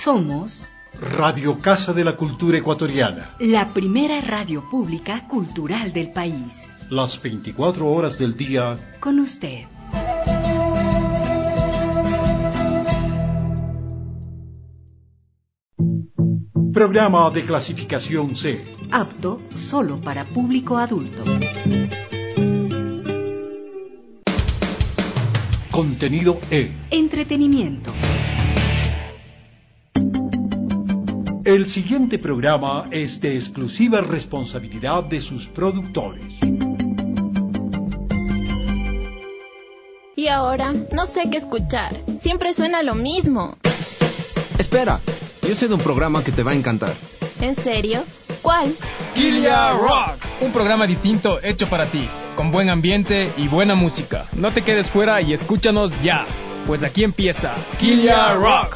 Somos Radio Casa de la Cultura Ecuatoriana, la primera radio pública cultural del país. Las 24 horas del día con usted. Programa de clasificación C. Apto solo para público adulto. Contenido E. Entretenimiento. El siguiente programa es de exclusiva responsabilidad de sus productores. Y ahora no sé qué escuchar. Siempre suena lo mismo. Espera, yo sé de un programa que te va a encantar. ¿En serio? ¿Cuál? Killia Rock, un programa distinto hecho para ti, con buen ambiente y buena música. No te quedes fuera y escúchanos ya, pues aquí empieza Killia Rock.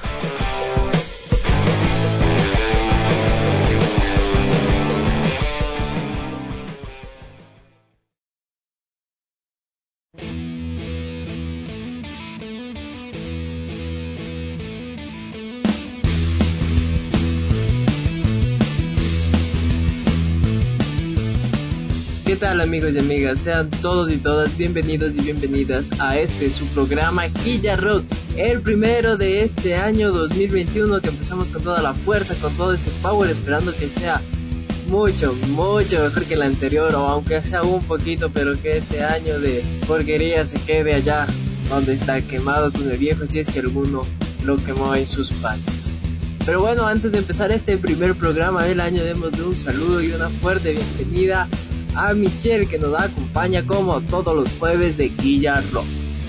¿Qué tal, amigos y amigas? Sean todos y todas bienvenidos y bienvenidas a su programa Killia Rock, el primero de este año 2021, que empezamos con toda la fuerza, con todo ese power, esperando que sea mucho mejor que el anterior, o aunque sea un poquito, pero que ese año de porquería se quede allá donde está, quemado con el viejo, si es que alguno lo quemó en sus patios. Pero bueno, antes de empezar este primer programa del año, démosle un saludo y una fuerte bienvenida a Michelle, que nos acompaña como todos los jueves de Killia Rock.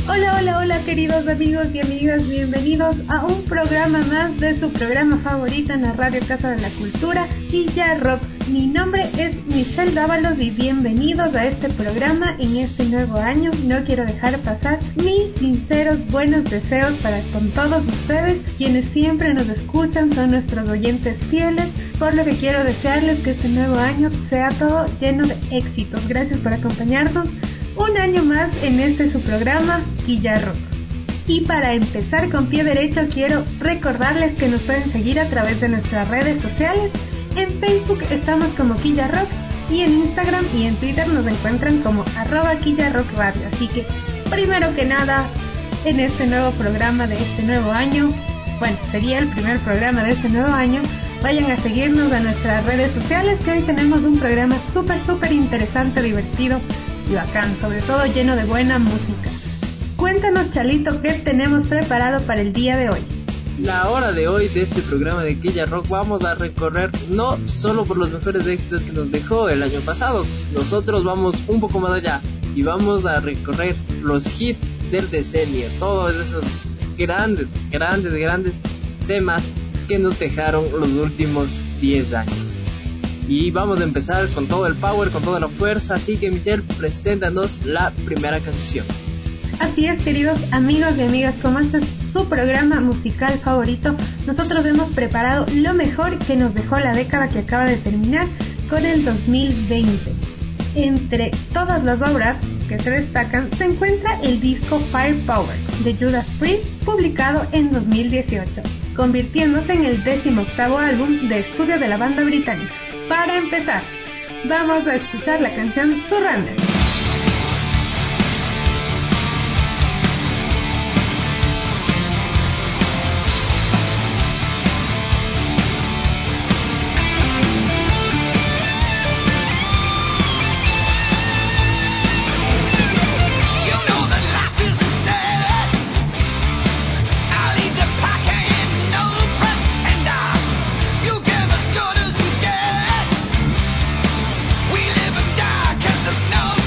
Hola queridos amigos y amigas, bienvenidos a un programa más de su programa favorito en la Radio Casa de la Cultura, Killia Rock. Mi nombre es Michelle Dávalos y bienvenidos a este programa en este nuevo año. No quiero dejar pasar mis sinceros buenos deseos para con todos ustedes, quienes siempre nos escuchan, son nuestros oyentes fieles, por lo que quiero desearles que este nuevo año sea todo lleno de éxitos. Gracias por acompañarnos un año más en su programa Killia Rock. Y para empezar con pie derecho, quiero recordarles que nos pueden seguir a través de nuestras redes sociales. En Facebook estamos como Killia Rock y en Instagram y en Twitter nos encuentran como @Killia Rock Radio. Así que, primero que nada, en este nuevo programa de este nuevo año, bueno, sería el primer programa de este nuevo año, vayan a seguirnos a nuestras redes sociales, que hoy tenemos un programa súper interesante, divertido y bacán, sobre todo lleno de buena música. Cuéntanos, Chalito, ¿qué tenemos preparado para el día de hoy? La hora de hoy de este programa de Killia Rock vamos a recorrer no solo por los mejores éxitos que nos dejó el año pasado, nosotros vamos un poco más allá y vamos a recorrer los hits del decenio, todos esos grandes temas que nos dejaron los últimos 10 años. Y vamos a empezar con todo el power, con toda la fuerza, así que Michelle, preséntanos la primera canción. Así es, queridos amigos y amigas, como este es su programa musical favorito, nosotros hemos preparado lo mejor que nos dejó la década que acaba de terminar con el 2020. Entre todas las obras que se destacan se encuentra el disco Firepower de Judas Priest, publicado en 2018, convirtiéndose en el 18º álbum de estudio de la banda británica. Para empezar, vamos a escuchar la canción Surrender. We live and die 'cause there's no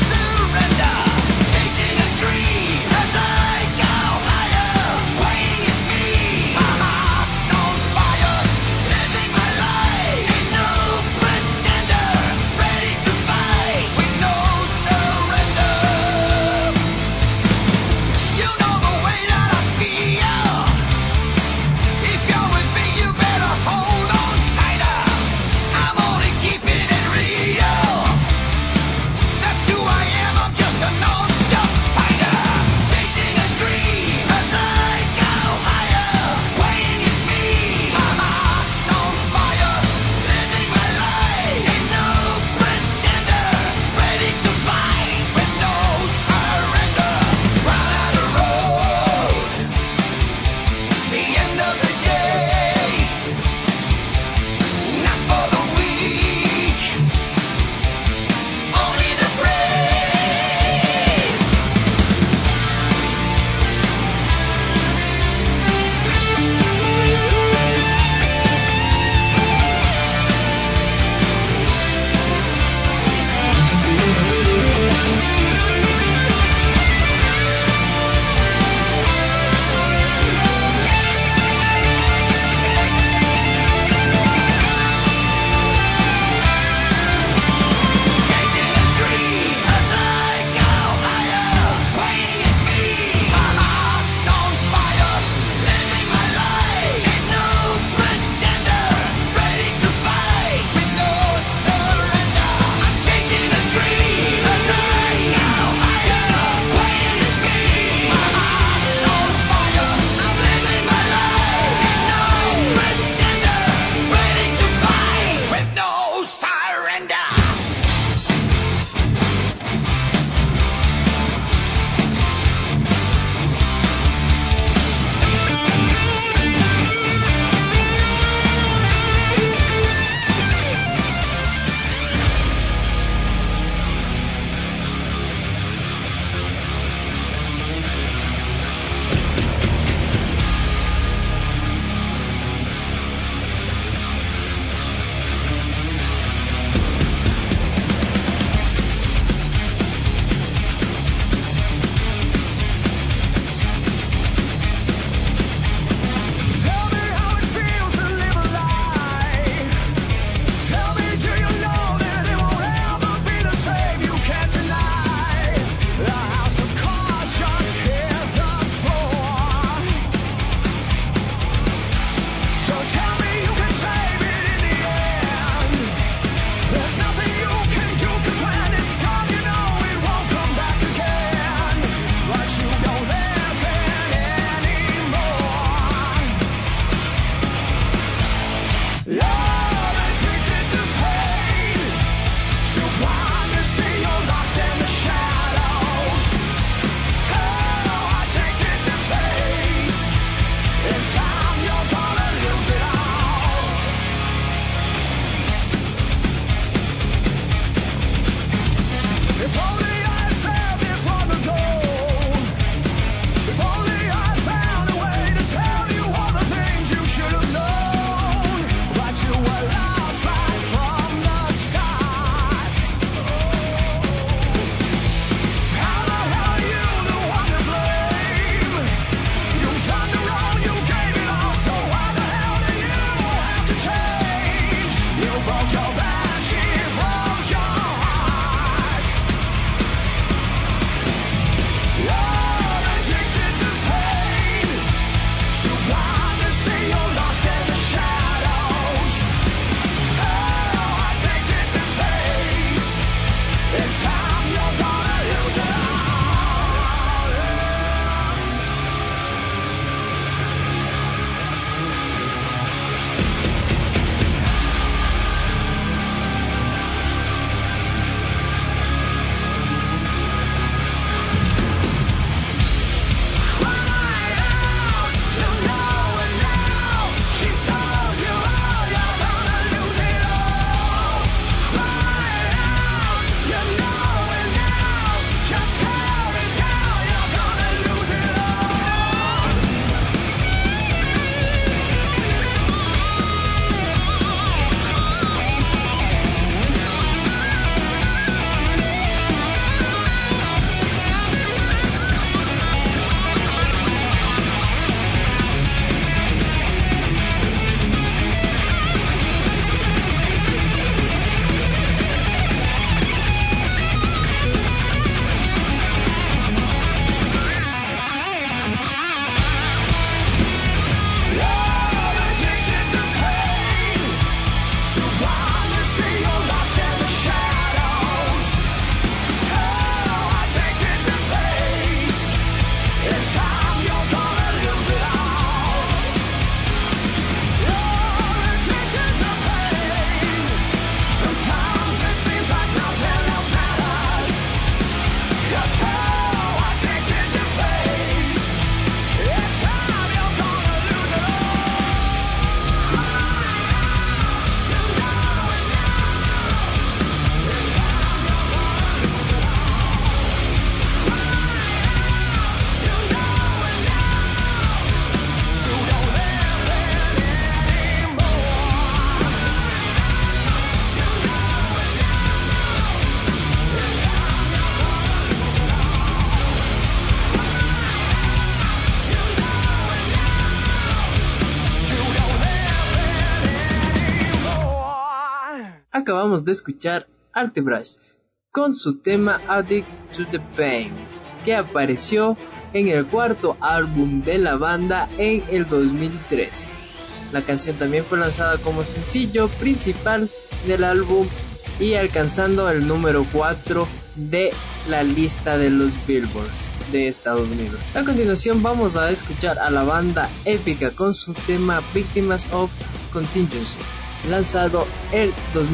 Acabamos de escuchar Artebrash con su tema Addict to the Pain, que apareció en el cuarto álbum de la banda en el 2013. La canción también fue lanzada como sencillo principal del álbum y alcanzando el número 4 de la lista de los Billboards de Estados Unidos. A continuación vamos a escuchar a la banda Épica con su tema Victims of Contingency, lanzado el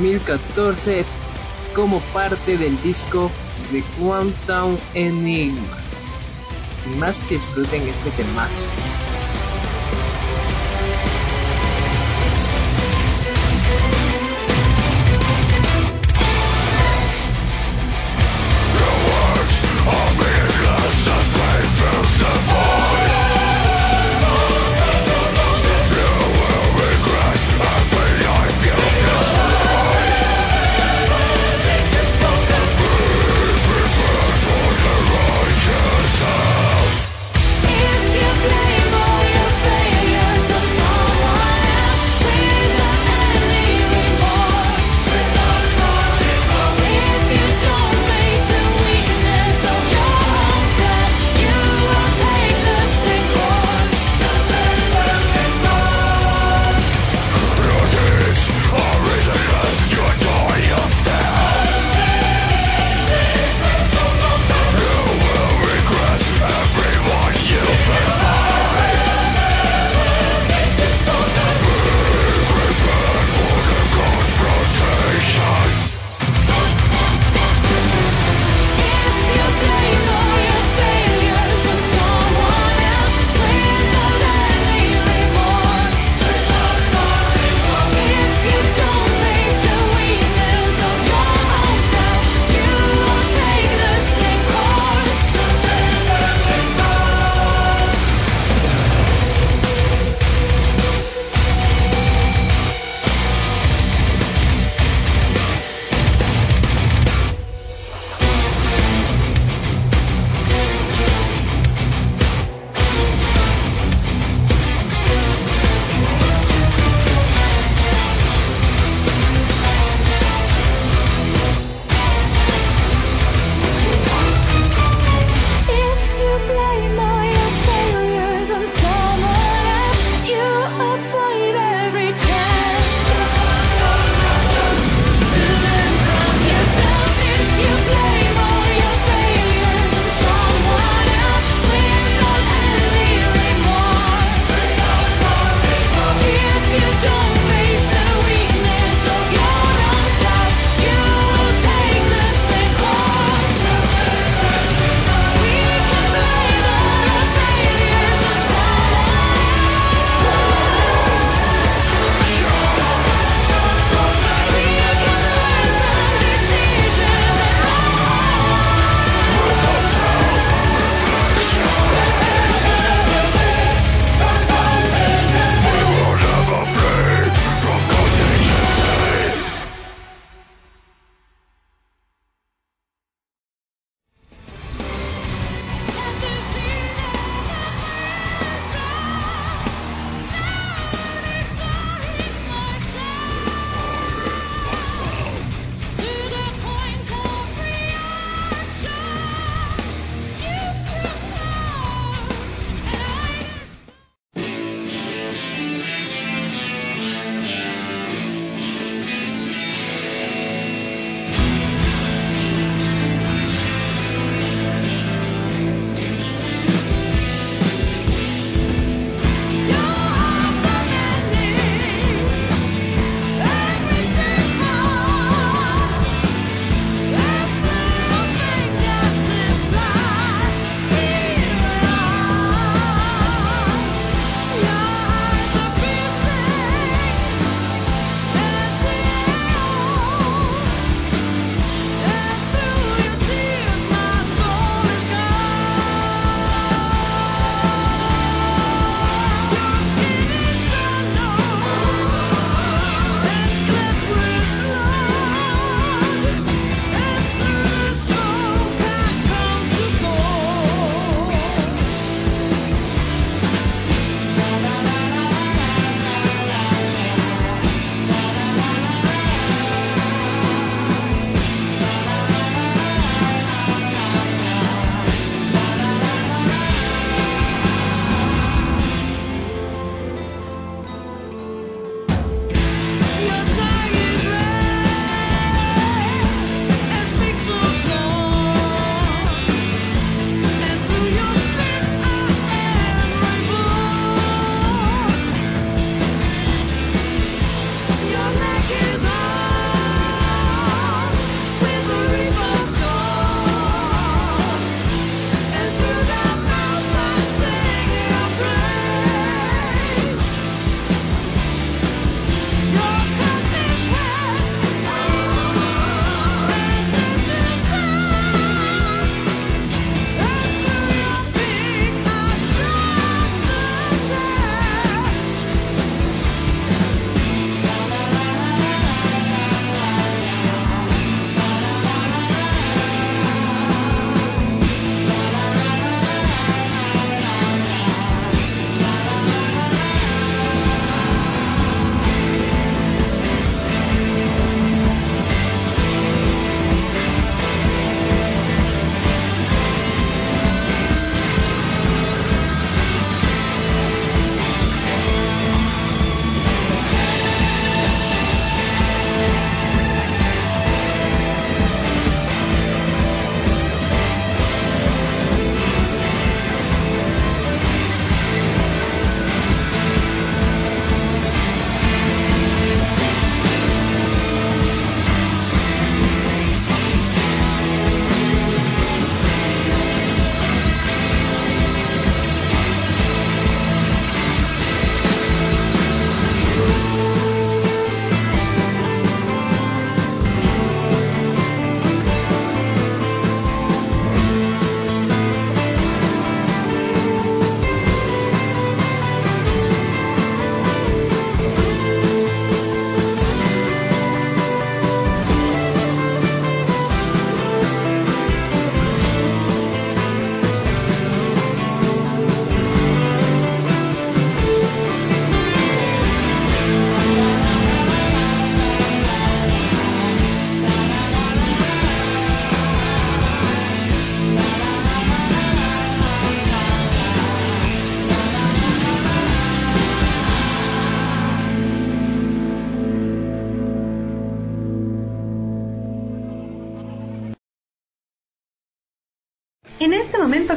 2014 como parte del disco The Quantum Enigma. Sin más, disfruten este temazo. If you blame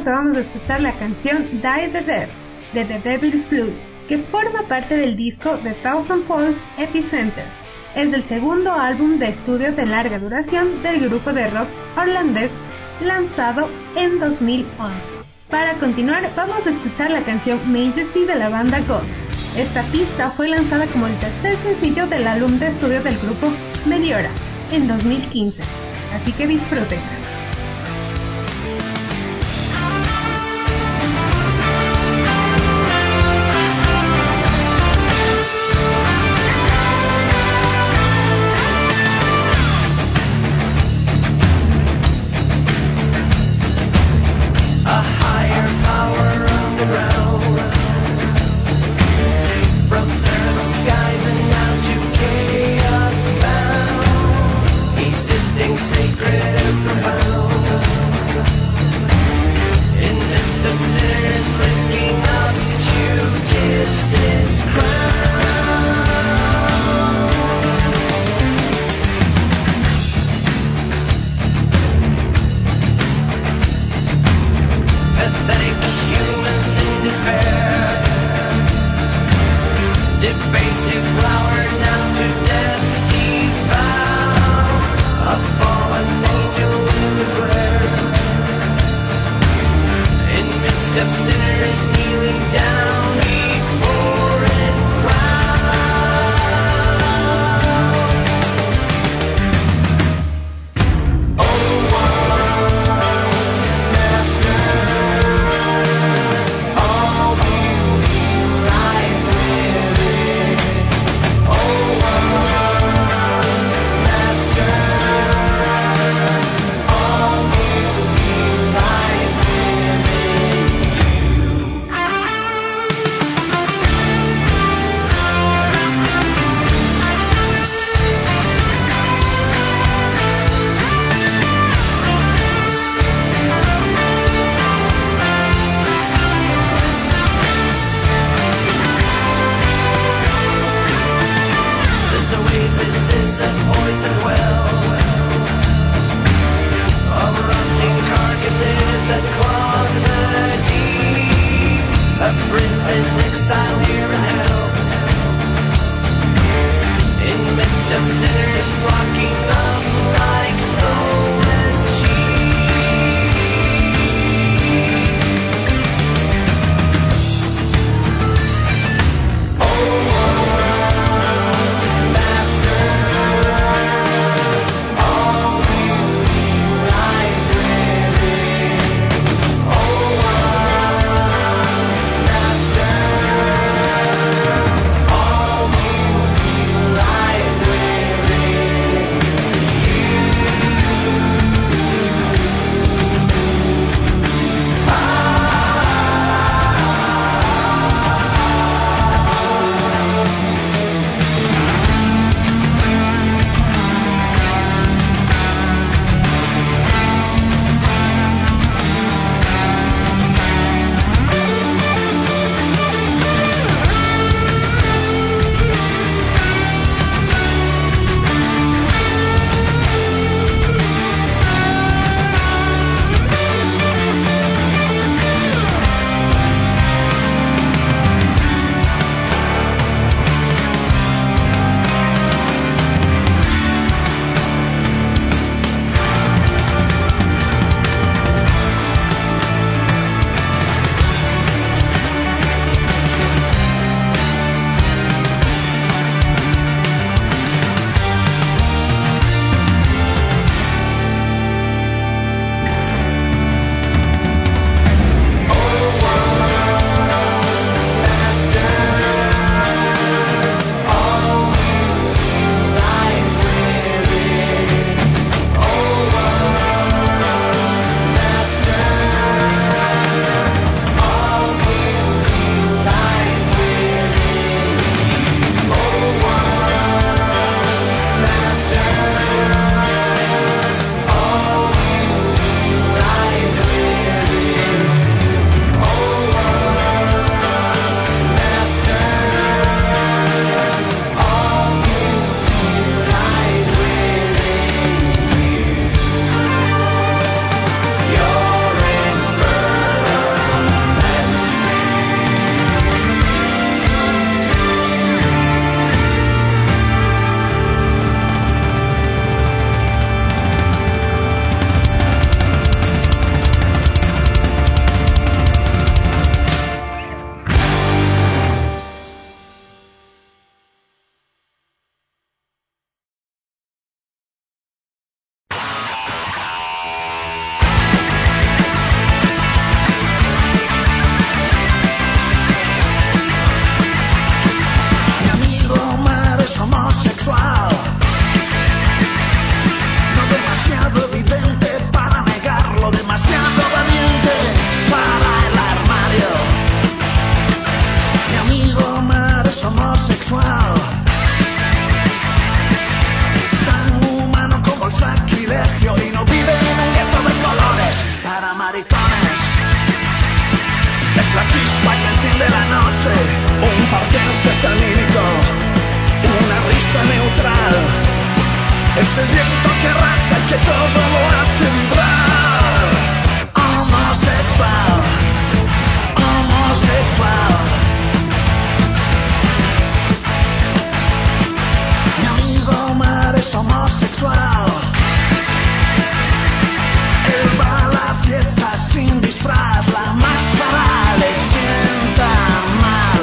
momento vamos a escuchar la canción Die the Dead de The Devil's Blood, que forma parte del disco The Thousand Falls Epicenter. Es el segundo álbum de estudio de larga duración del grupo de rock holandés, lanzado en 2011. Para continuar, vamos a escuchar la canción Majesty de la banda Ghost. Esta pista fue lanzada como el tercer sencillo del álbum de estudio del grupo Meteora en 2015. Así que disfruten. es homosexual, tan humano como el sacrilegio, y no vive en un gueto de colores para maricones. Es la chispa que enciende la noche, un parque anfetamínico, una risa neutral. Es el viento que arrasa y que todo lo hace vibrar. Homosexual, homosexual. Mi amigo Omar es homosexual. Él va a la fiesta sin disfraz, la máscara le sienta mal.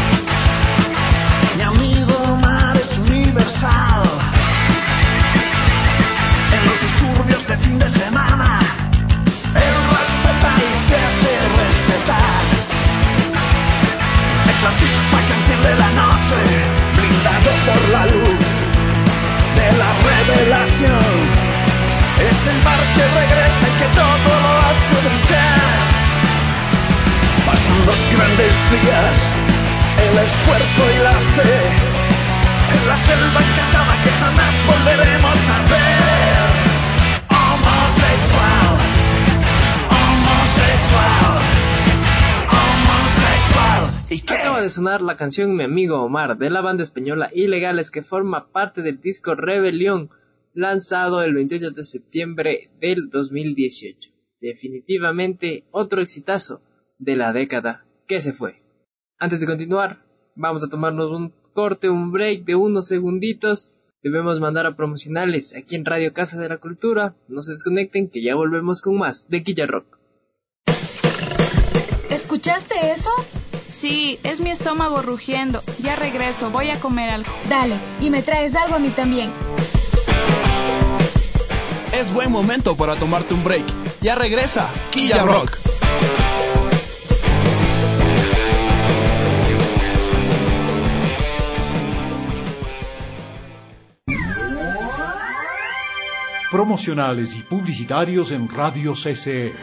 Mi amigo Omar es universal. En los disturbios de fin de semana, él respeta y se hace respetar. Es la chispa que enciende la noche, blindado por la luz de la revelación. Es el mar que regresa y que todo lo hace brillar. Pasan 2 grandes días, el esfuerzo y la fe, en la selva encantada que jamás volveremos a ver. Homosexual, homosexual, homosexual. ¿Y qué? Acaba de sonar la canción Mi amigo Omar, de la banda española Ilegales, que forma parte del disco Rebelión, lanzado el 28 de septiembre del 2018. Definitivamente otro exitazo de la década que se fue. Antes de continuar, vamos a tomarnos un corte, un break de unos segunditos. Debemos mandar a promocionales aquí en Radio Casa de la Cultura. No se desconecten, que ya volvemos con más de Quilla Rock. ¿Escuchaste eso? Sí, es mi estómago rugiendo. Ya regreso, voy a comer algo. Dale, y me traes algo a mí también. Es buen momento para tomarte un break. Ya regresa Quilla Rock. Promocionales y publicitarios en Radio CCE.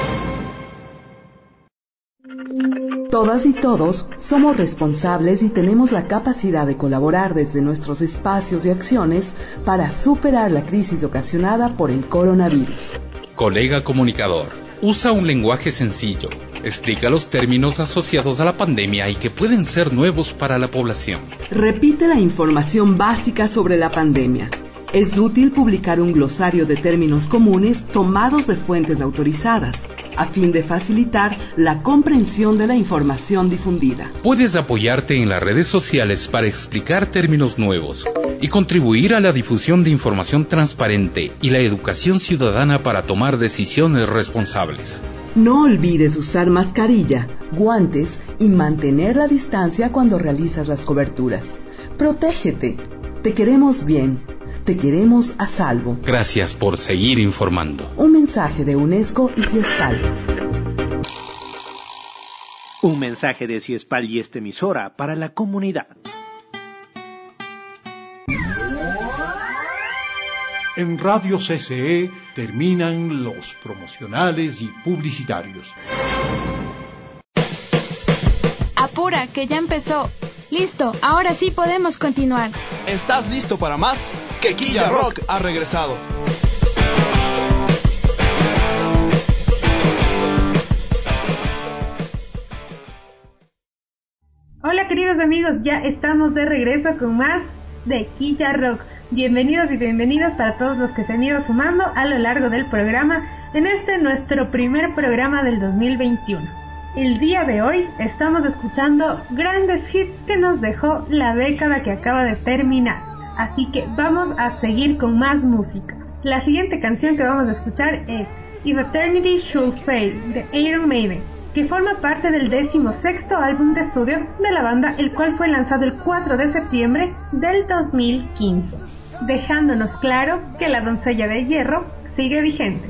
Todas y todos somos responsables y tenemos la capacidad de colaborar desde nuestros espacios y acciones para superar la crisis ocasionada por el coronavirus. Colega comunicador, usa un lenguaje sencillo, explica los términos asociados a la pandemia y que pueden ser nuevos para la población. Repite la información básica sobre la pandemia. Es útil publicar un glosario de términos comunes tomados de fuentes autorizadas, a fin de facilitar la comprensión de la información difundida. Puedes apoyarte en las redes sociales para explicar términos nuevos y contribuir a la difusión de información transparente y la educación ciudadana para tomar decisiones responsables. No olvides usar mascarilla, guantes y mantener la distancia cuando realizas las coberturas. Protégete. Te queremos bien. Te queremos a salvo. Gracias por seguir informando. Un mensaje de UNESCO y Ciespal. Un mensaje de Ciespal y esta emisora para la comunidad. En Radio CCE terminan los promocionales y publicitarios. Apura, que ya empezó. Listo, ahora sí podemos continuar. ¿Estás listo para más? Que Quilla Rock ha regresado. Hola queridos amigos, ya estamos de regreso con más de Quilla Rock. Bienvenidos y bienvenidas para todos los que se han ido sumando a lo largo del programa en este nuestro primer programa del 2021. El día de hoy estamos escuchando grandes hits que nos dejó la década que acaba de terminar. Así que vamos a seguir con más música. La siguiente canción que vamos a escuchar es If Eternity Should Fail de Iron Maiden, que forma parte del 16º álbum de estudio de la banda, el cual fue lanzado el 4 de septiembre del 2015, dejándonos claro que la doncella de hierro sigue vigente.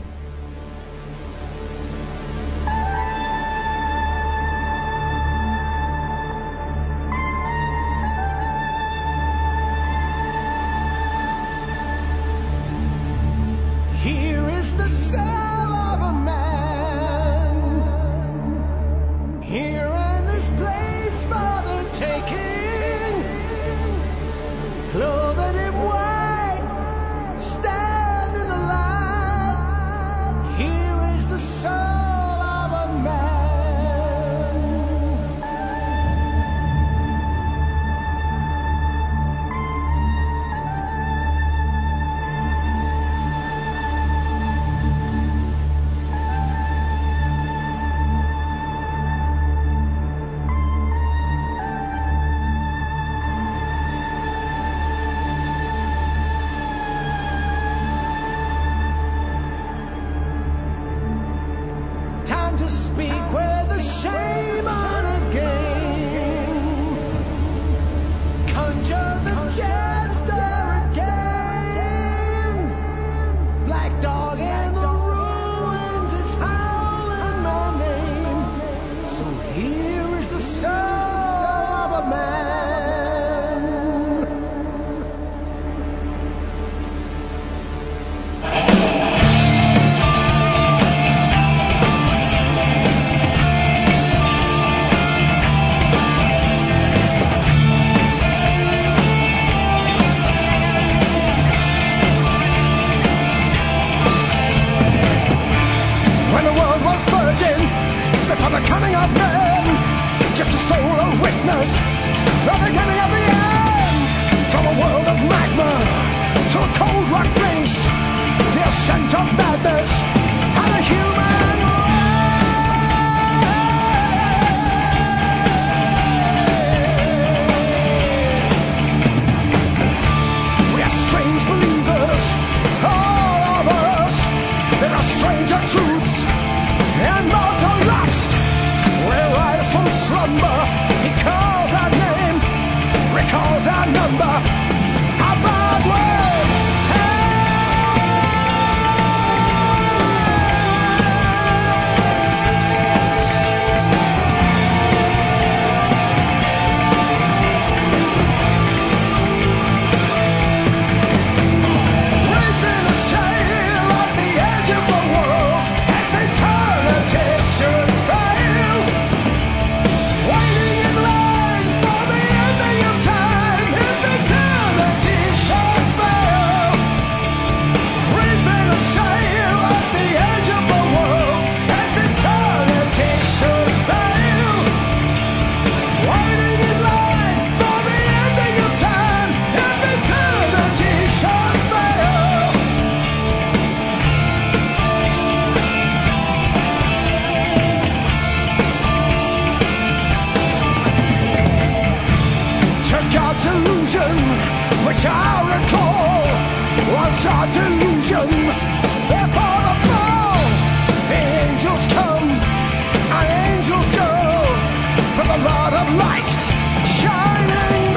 The cell of a man here in this place for the taking. clothing in white, stand in the light. Here is the soul of a man. Time to speak where the shame on again. Conjure the jester again. Black dog in the ruins is howling my name. So here is the soul of a man. When the world was virgin, before the coming of man, just a soul of witness, the beginning of the end. From a world of magma to a cold rock face, the ascent of madness and a human race. We are strange believers, all of us. There are stranger truths and mortal lust. We rise from slumber. He calls our name, recalls our number. A bad word. We've been a sail at the edge of the world, and eternity should fail. Waiting in line for the ending of time, if eternity should fail. We've been a sail at the edge of the world, and eternity should fail. Waiting in line for the ending of time, if eternity should fail. To God's illusion, which I recall, was our delusion. Therefore the fall, the angels come and angels go, from the Lord of light, shining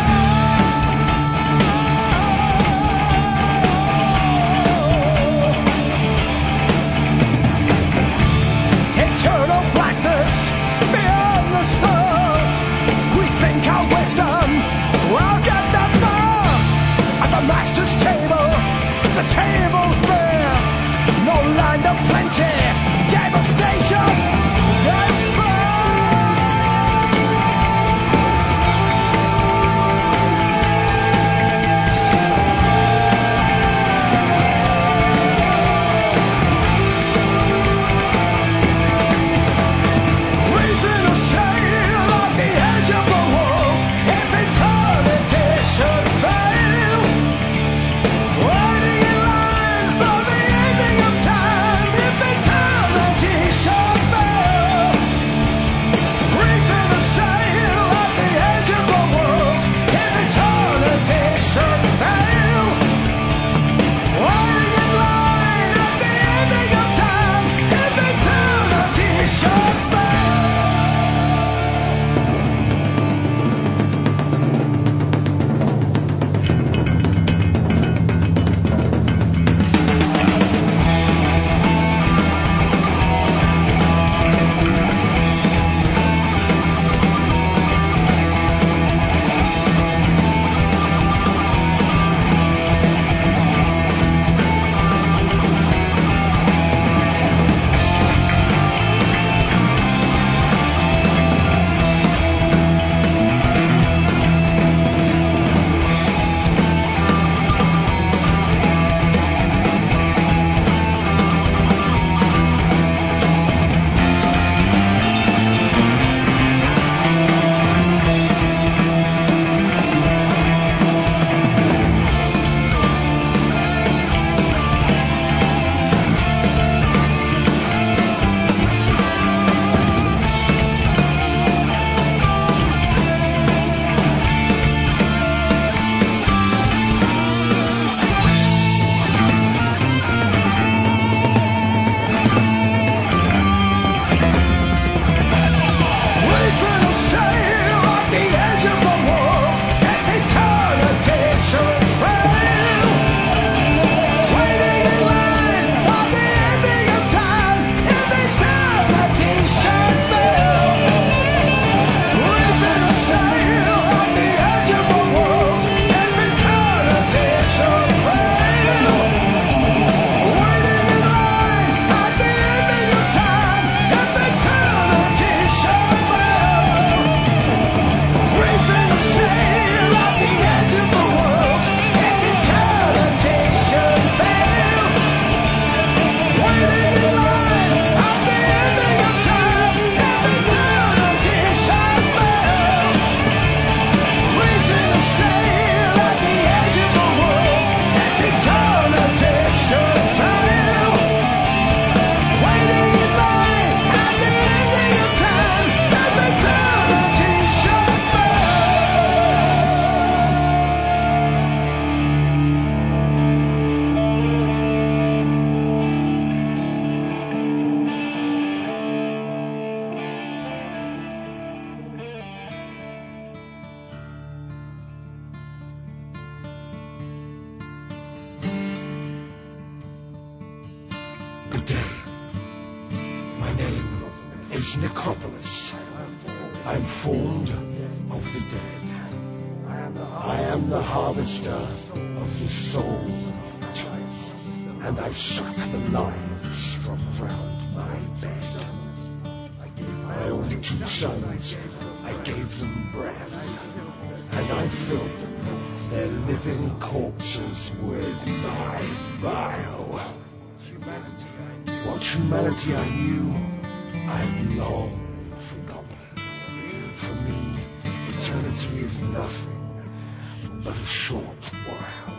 eternal blackness beyond the stars. We think our wisdom will get that far. At the master's table, the table's bare. No land of plenty, devastation, despair. We've been a sail at the edge of the world, if eternity should fail. Waiting in line for the ending of time, if eternity should fail. this necropolis. I am formed of the dead. I am the harvester of the soul, and I suck the lives from round my bed. My only 2 sons, I gave them breath, and I filled their living corpses with my bile. What humanity I knew, I've long forgotten. For me, eternity is nothing but a short while.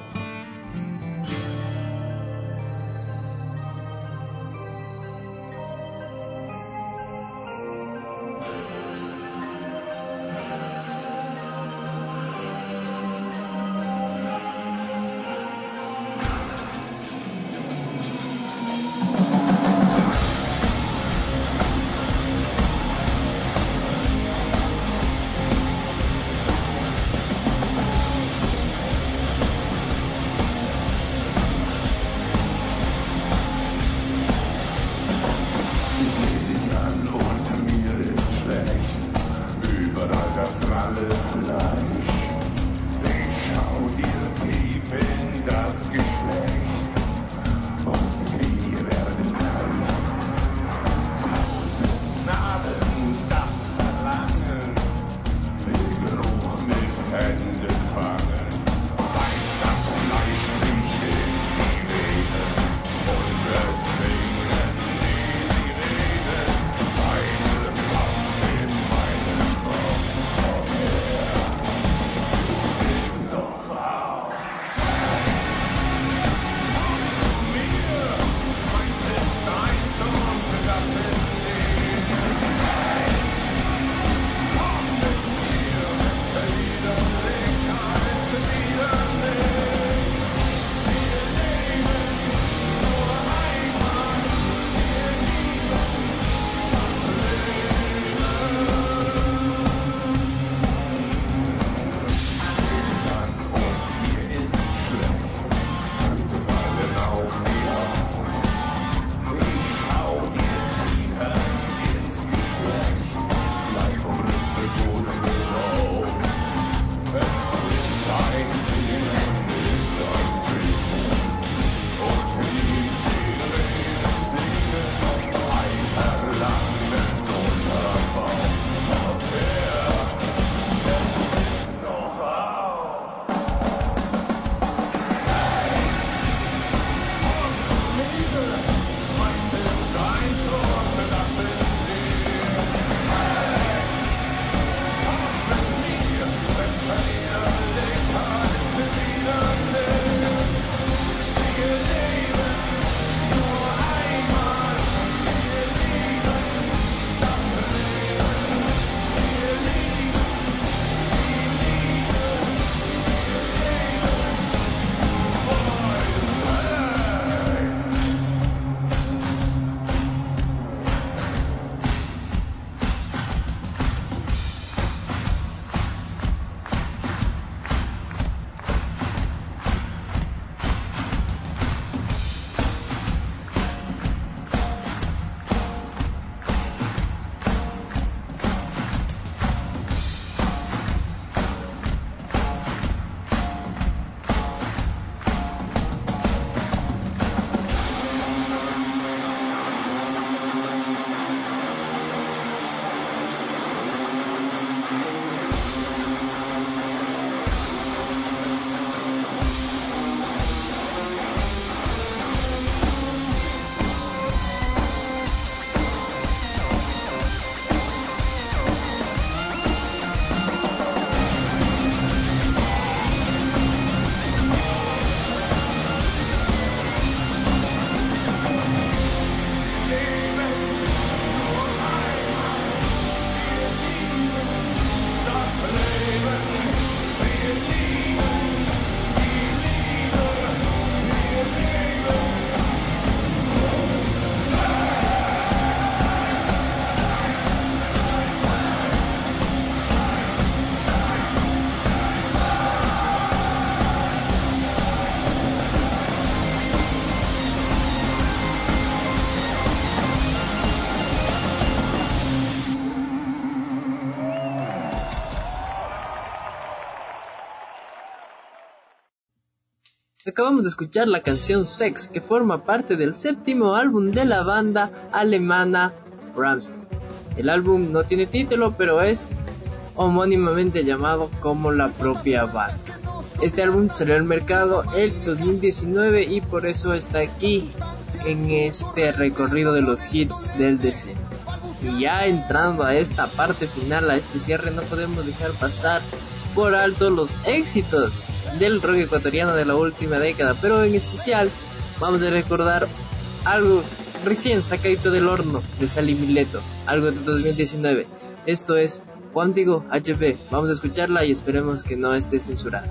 Acabamos de escuchar la canción Sex, que forma parte del 7º álbum de la banda alemana Rammstein. El álbum no tiene título, pero es homónimamente llamado como la propia banda. Este álbum salió al mercado el 2019 y por eso está aquí en este recorrido de los hits del decenio. Y ya entrando a esta parte final, a este cierre, no podemos dejar pasar por alto los éxitos del rock ecuatoriano de la última década, pero en especial vamos a recordar algo recién sacadito del horno de Sally Mileto, algo de 2019. Esto es Cuántico HB. Vamos a escucharla y esperemos que no esté censurada.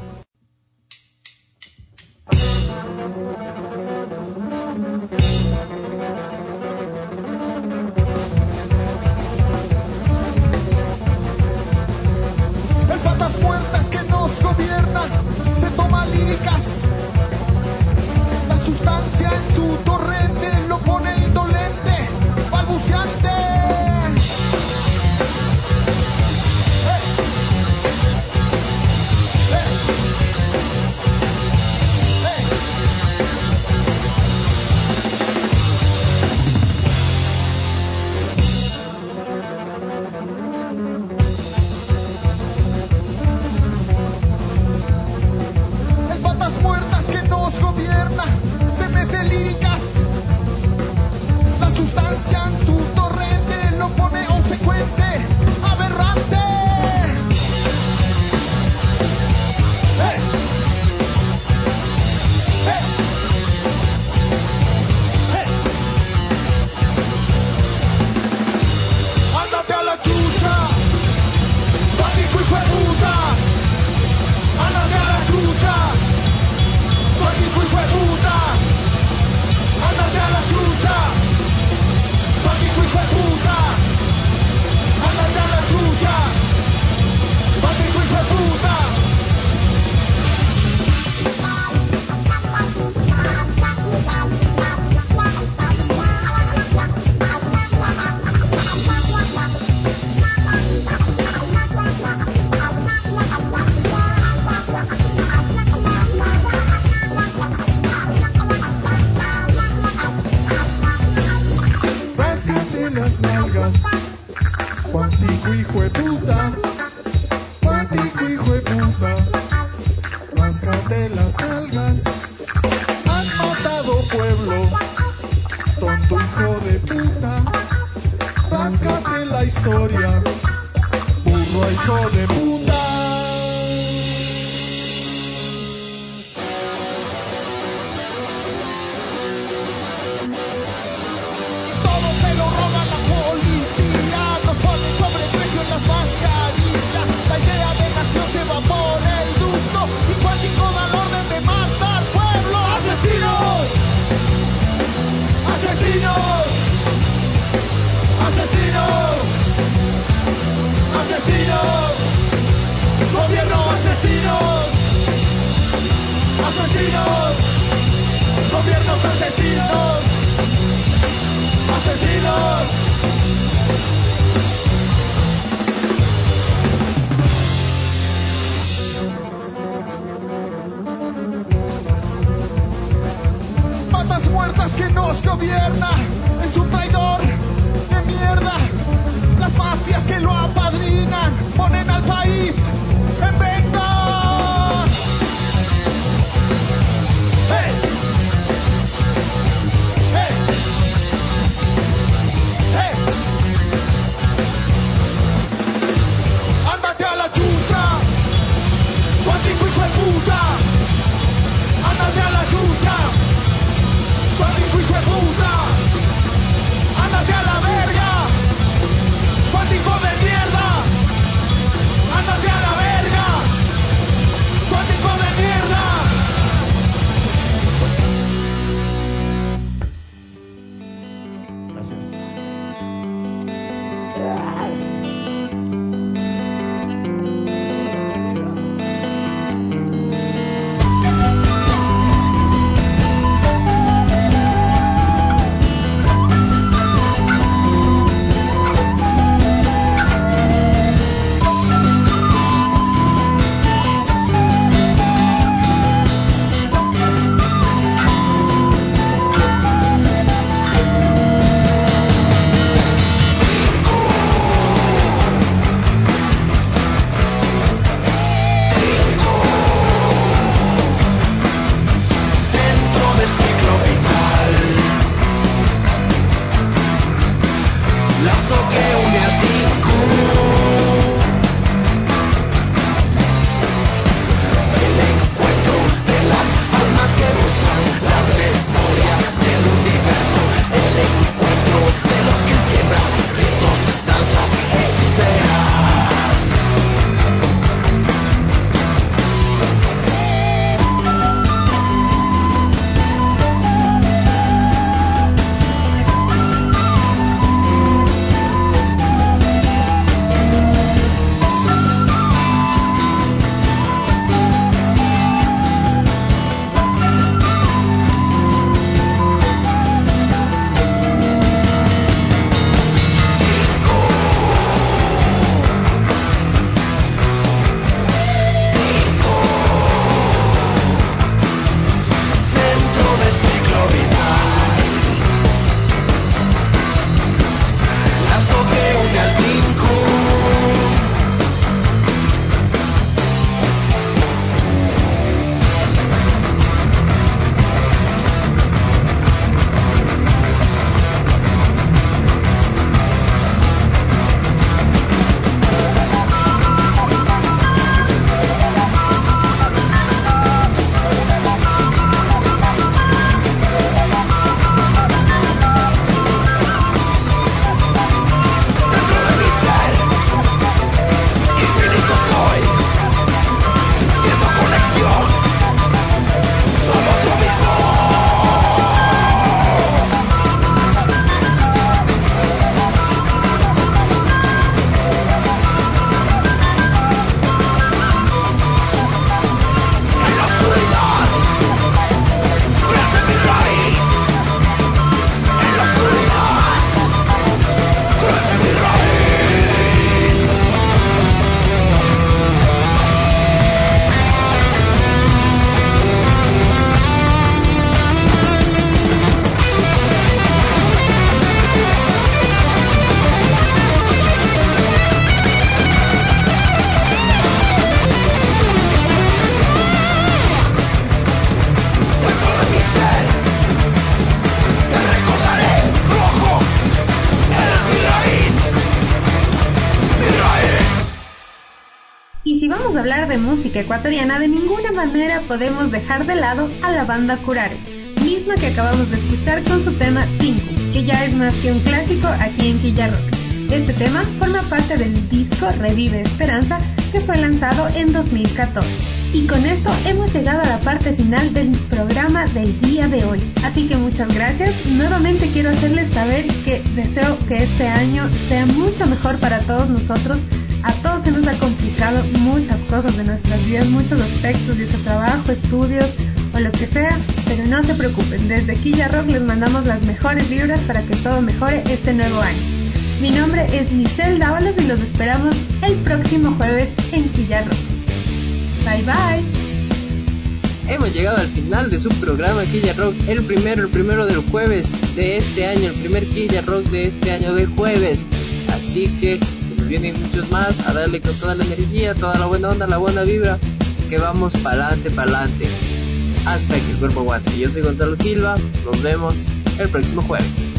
El patas muertas que nos gobierna se toma líricas. La sustancia en su torrente lo pone indolente, balbuceante. El patas muertas que nos gobierna se mete líricas. La sustancia en tu torrente lo pone consecuente, aberrante. Ándate a la chucha, Pático hijo de puta. Ándate a la chucha, Pático hijo de puta. Ándate a la chucha, Pático hijo de puta. Ándate a la chucha, Pático hijo de puta. Ráscate las nalgas, Cuántico hijo de puta. Cuántico hijo de puta. Ráscate las nalgas. Han matado pueblo, tonto hijo de puta. Ráscate la historia, burro hijo de puta. Todo se lo roba la policía, nos pone sobreprecio en las mascarillas. La idea de nación se va por el ducto y Cuántico da la orden de matar pueblo. ¡Asesinos! ¡Asesinos! ¡Asesinos! ¡Asesinos! ¡Gobierno asesinos! ¡Asesinos! ¡Gobiernos asesinos! ¡Asesinos! Patas muertas que nos gobierna, es un traidor de mierda. Las mafias que lo apadrinan ponen al país en venta. ¡Hey! ¡Hey! ¡Hey! Ándate a la chucha, Cuántico hijo de puta. Ándate a la chucha, Cuántico hijo de puta. a hablar de música ecuatoriana, de ninguna manera podemos dejar de lado a la banda Curare, misma que acabamos de escuchar con su tema 5, que ya es más que un clásico aquí en Quilla Rock. Este tema forma parte del disco Revive Esperanza, que fue lanzado en 2014. Y con esto hemos llegado a la parte final del programa del día de hoy. Así que muchas gracias. Nuevamente quiero hacerles saber que deseo que este año sea mucho mejor para todos nosotros. A todos se nos ha complicado muchas cosas de nuestras vidas, muchos aspectos de su trabajo, estudios o lo que sea, pero no se preocupen. Desde Quilla Rock les mandamos las mejores vibras para que todo mejore este nuevo año. Mi nombre es Michelle Dávalos y los esperamos el próximo jueves en Quilla Rock. Bye bye. Hemos llegado al final de su programa Quilla Rock, el primero del jueves de este año, el primer Quilla Rock de este año de jueves. Así que se nos vienen muchos más, a darle con toda la energía, toda la buena onda, la buena vibra, que vamos pa'lante, hasta que el cuerpo aguante. Yo soy Gonzalo Silva, nos vemos el próximo jueves.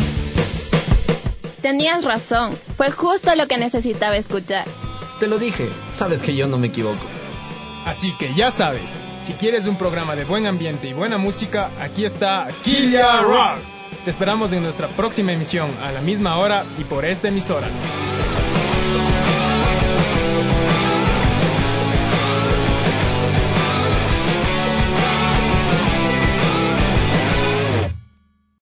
Tenías razón, fue justo lo que necesitaba escuchar. Te lo dije, sabes que yo no me equivoco. Así que ya sabes, si quieres un programa de buen ambiente y buena música, aquí está Quilla Rock. Te esperamos en nuestra próxima emisión a la misma hora y por esta emisora.